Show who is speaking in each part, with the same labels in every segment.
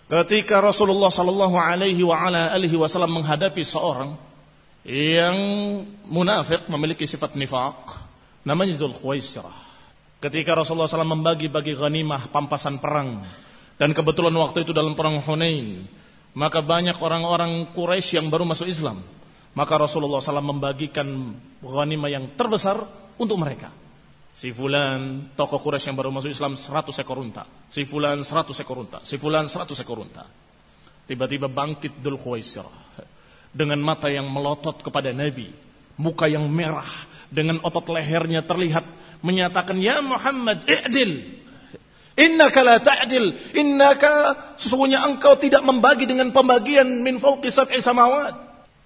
Speaker 1: Ketika Rasulullah sallallahu alaihi wasallam menghadapi seorang yang munafik, memiliki sifat nifaq, namanya Dzul Khuwaisirah. Ketika Rasulullah SAW membagi-bagi ghanimah, pampasan perang, dan kebetulan waktu itu dalam perang Hunain, maka banyak orang-orang Quraisy yang baru masuk Islam. Maka Rasulullah SAW membagikan ghanimah yang terbesar untuk mereka. Si fulan, tokoh Quraisy yang baru masuk Islam, 100 ekor unta. Si fulan 100 ekor unta. Si fulan 100 ekor unta. Tiba-tiba bangkit Dzul Khuwaisirah dengan mata yang melotot kepada Nabi, muka yang merah, dengan otot lehernya terlihat, menyatakan, "Ya Muhammad, i'dil. Innaka la ta'dil. Innaka, sesungguhnya engkau tidak membagi dengan pembagian min fawqi sab'i samawat."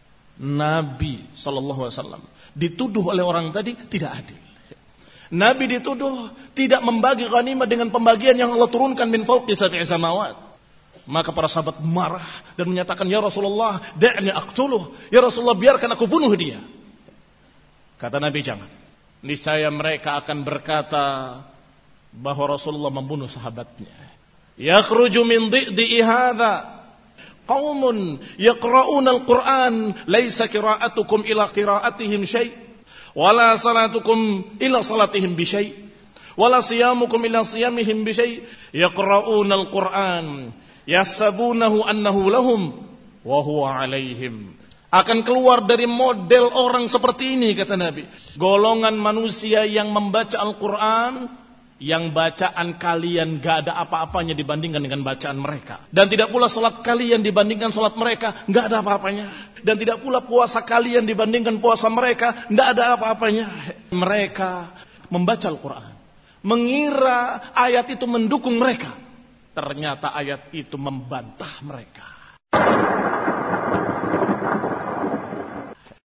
Speaker 1: Nabi SAW dituduh oleh orang tadi tidak adil. Nabi dituduh tidak membagi ghanimah dengan pembagian yang Allah turunkan min fawqi sab'i samawat. Maka para sahabat marah dan menyatakan, "Ya Rasulullah, da'ni aqtuluh. Ya Rasulullah, biarkan aku bunuh dia." Kata Nabi, "Jangan. Niscaya mereka akan berkata bahwa Rasulullah membunuh sahabatnya. Yakhruju min dhi'i hadza qaumun yaqra'una al-Qur'an, laisa qira'atukum ila qira'atihim syai', wala salatukum ila salatihim bi syai', wala siyamukum ila siyamihim bi syai', yaqra'una al-Qur'an yasabunahu annahu lahum wa huwa 'alaihim." Akan keluar dari model orang seperti ini, kata Nabi. Golongan manusia yang membaca Al-Quran, yang bacaan kalian gak ada apa-apanya dibandingkan dengan bacaan mereka. Dan tidak pula salat kalian dibandingkan salat mereka, gak ada apa-apanya. Dan tidak pula puasa kalian dibandingkan puasa mereka, gak ada apa-apanya. Mereka membaca Al-Quran, mengira ayat itu mendukung mereka. Ternyata ayat itu membantah mereka.